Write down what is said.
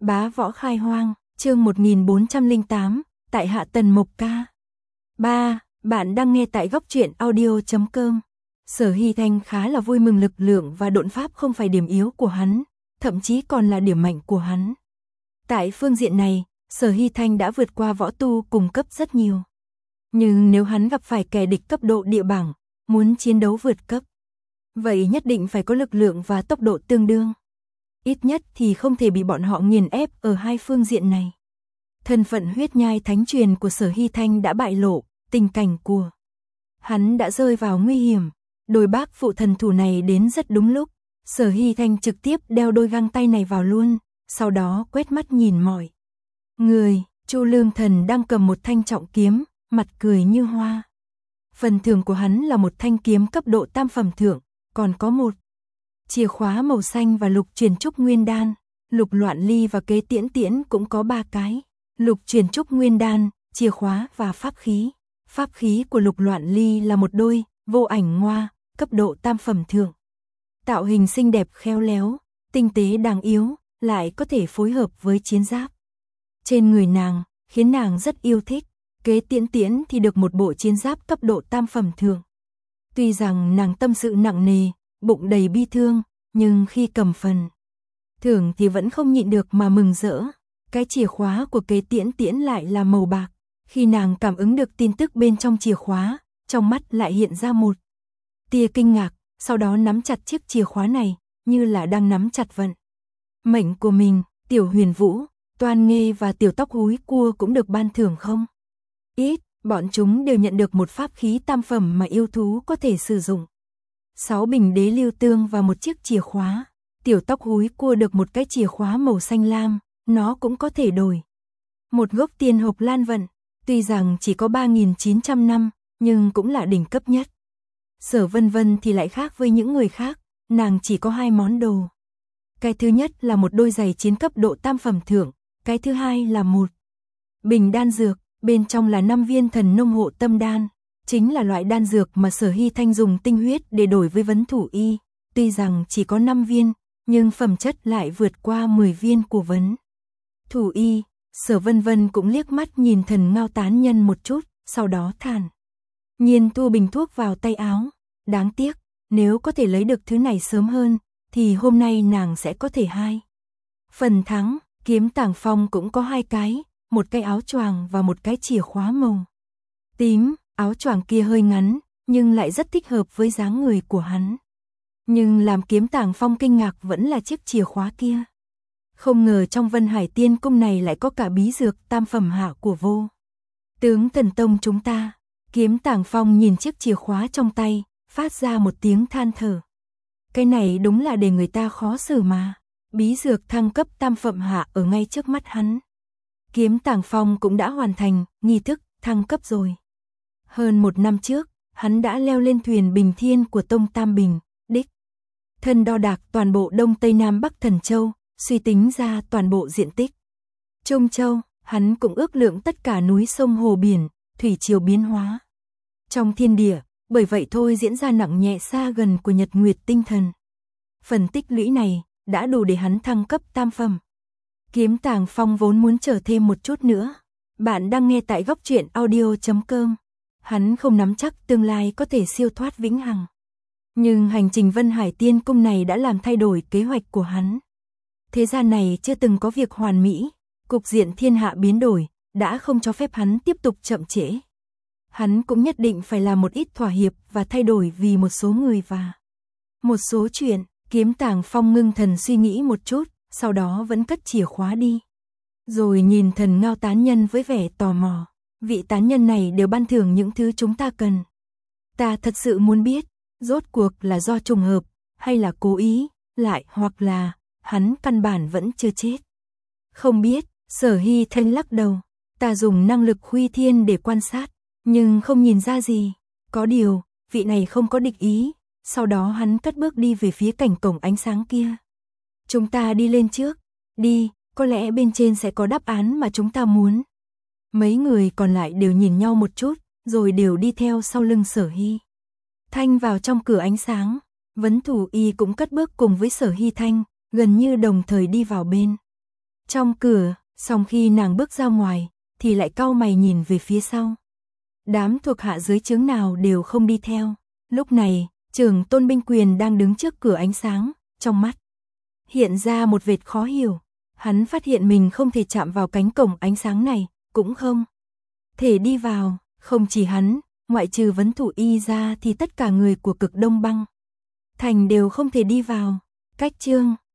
Bá võ khai hoang, chương 1408, tại hạ Tần Mộc Ca. 3. Bạn đang nghe tại góc truyện audio.com. Sở Hy Thanh khá là vui mừng lực lượng và độn pháp không phải điểm yếu của hắn, thậm chí còn là điểm mạnh của hắn. Tại phương diện này, Sở Hy Thanh đã vượt qua võ tu cùng cấp rất nhiều. Nhưng nếu hắn gặp phải kẻ địch cấp độ địa bảng, muốn chiến đấu vượt cấp, vậy nhất định phải có lực lượng và tốc độ tương đương. Ít nhất thì không thể bị bọn họ nghiền ép ở hai phương diện này. Thân phận huyết nhai thánh truyền của Sở Hy Thanh đã bại lộ, tình cảnh của hắn đã rơi vào nguy hiểm. Đôi bác phụ thần thủ này đến rất đúng lúc. Sở Hy Thanh trực tiếp đeo đôi găng tay này vào luôn, sau đó quét mắt nhìn mọi người. Chu Lương Thần đang cầm một thanh trọng kiếm, mặt cười như hoa. Phần thưởng của hắn là một thanh kiếm cấp độ tam phẩm thượng, còn có một chìa khóa màu xanh và lục truyền trúc nguyên đan. Lục Loạn Ly và Kế Tiễn Tiễn cũng có 3 cái. Lục truyền trúc nguyên đan, chìa khóa và pháp khí. Pháp khí của Lục Loạn Ly là một đôi vô ảnh ngoa, cấp độ tam phẩm thượng. Tạo hình xinh đẹp khéo léo, tinh tế đáng yếu, lại có thể phối hợp với chiến giáp trên người nàng, khiến nàng rất yêu thích. Kế Tiễn Tiễn thì được một bộ chiến giáp cấp độ tam phẩm thượng. Tuy rằng nàng tâm sự nặng nề, bụng đầy bi thương, nhưng khi cầm phần thưởng thì vẫn không nhịn được mà mừng rỡ. Cái chìa khóa của Kế Tiễn Tiễn lại là màu bạc. Khi nàng cảm ứng được tin tức bên trong chìa khóa, trong mắt lại hiện ra một tia kinh ngạc, sau đó nắm chặt chiếc chìa khóa này, như là đang nắm chặt vận mệnh của mình. Tiểu Huyền Vũ, Toan Nghê và Tiểu Tóc Húi Cua cũng được ban thưởng không ít, bọn chúng đều nhận được một pháp khí tam phẩm mà yêu thú có thể sử dụng. 6 bình đế lưu tương và một chiếc chìa khóa. Tiểu Tóc Húi Cua được một cái chìa khóa màu xanh lam, nó cũng có thể đổi một gốc tiên hộp lan vận, tuy rằng chỉ có 3.900 năm, nhưng cũng là đỉnh cấp nhất. Sở Vân Vân thì lại khác với những người khác, nàng chỉ có 2 món đồ. Cái thứ nhất là một đôi giày chiến cấp độ tam phẩm thượng, cái thứ hai là một bình đan dược, bên trong là 5 viên thần nông hộ tâm đan, chính là loại đan dược mà Sở Hy Thanh dùng tinh huyết để đổi với Vấn Thủ Y. Tuy rằng chỉ có 5 viên, nhưng phẩm chất lại vượt qua 10 viên của Vấn Thủ Y. Sở Vân Vân cũng liếc mắt nhìn Thần Ngao tán nhân một chút, sau đó thản nhiên thu bình thuốc vào tay áo. Đáng tiếc, nếu có thể lấy được thứ này sớm hơn, thì hôm nay nàng sẽ có thể 2 phần thắng. Kiếm Tàng Phong cũng có 2 cái, một cái áo choàng và một cái chìa khóa màu tím. Áo choàng kia hơi ngắn, nhưng lại rất thích hợp với dáng người của hắn. Nhưng làm Kiếm Tàng Phong kinh ngạc vẫn là chiếc chìa khóa kia. Không ngờ trong Vân Hải Tiên Cung này lại có cả bí dược tam phẩm hạ của Vô Tướng Thần Tông chúng ta. Kiếm Tàng Phong nhìn chiếc chìa khóa trong tay, phát ra một tiếng than thở. Cái này đúng là để người ta khó xử mà. Bí dược thăng cấp tam phẩm hạ ở ngay trước mắt hắn. Kiếm Tàng Phong cũng đã hoàn thành nghi thức thăng cấp rồi. Hơn 1 năm trước, hắn đã leo lên thuyền Bình Thiên của Tông Tam Bình, đích thân đo đạc toàn bộ Đông Tây Nam Bắc Thần Châu, suy tính ra toàn bộ diện tích Trung Châu. Hắn cũng ước lượng tất cả núi sông hồ biển, thủy triều biến hóa trong thiên địa, bởi vậy thôi diễn ra nặng nhẹ xa gần của Nhật Nguyệt tinh thần. Phần tích lũy này đã đủ để hắn thăng cấp tam phẩm. Kiếm Tàng Phong vốn muốn chờ thêm một chút nữa. Bạn đang nghe tại góc truyện audio.com. Hắn không nắm chắc tương lai có thể siêu thoát vĩnh hằng. Nhưng hành trình Vân Hải Tiên Cung này đã làm thay đổi kế hoạch của hắn. Thế gian này chưa từng có việc hoàn mỹ, cục diện thiên hạ biến đổi, đã không cho phép hắn tiếp tục chậm trễ. Hắn cũng nhất định phải làm một ít thỏa hiệp và thay đổi vì một số người và một số chuyện. Kiếm Tàng Phong ngưng thần suy nghĩ một chút, sau đó vẫn cất chìa khóa đi. Rồi nhìn Thần Ngao tán nhân với vẻ tò mò. Vị tán nhân này đều ban thưởng những thứ chúng ta cần. Ta thật sự muốn biết, rốt cuộc là do trùng hợp, hay là cố ý, lại hoặc là hắn căn bản vẫn chưa chết. Không biết. Sở Hy Thanh lắc đầu. Ta dùng năng lực Huy Thiên để quan sát, nhưng không nhìn ra gì. Có điều, vị này không có địch ý. Sau đó hắn cất bước đi về phía cảnh cổng ánh sáng kia. Chúng ta đi lên trước. Đi, có lẽ bên trên sẽ có đáp án mà chúng ta muốn. Mấy người còn lại đều nhìn nhau một chút, rồi đều đi theo sau lưng Sở Hy Thanh vào trong cửa ánh sáng. Vấn Thủ Y cũng cất bước cùng với Sở Hy Thanh, gần như đồng thời đi vào bên trong cửa, song khi nàng bước ra ngoài, thì lại cau mày nhìn về phía sau. Đám thuộc hạ dưới trướng nào đều không đi theo. Lúc này, trưởng Tôn Binh Quyền đang đứng trước cửa ánh sáng, trong mắt hiện ra một vệt khó hiểu. Hắn phát hiện mình không thể chạm vào cánh cổng ánh sáng này, cũng không thể đi vào. Không chỉ hắn, ngoại trừ Vấn Thủ Y ra thì tất cả người của Cực Đông Băng Thành đều không thể đi vào. Cách chương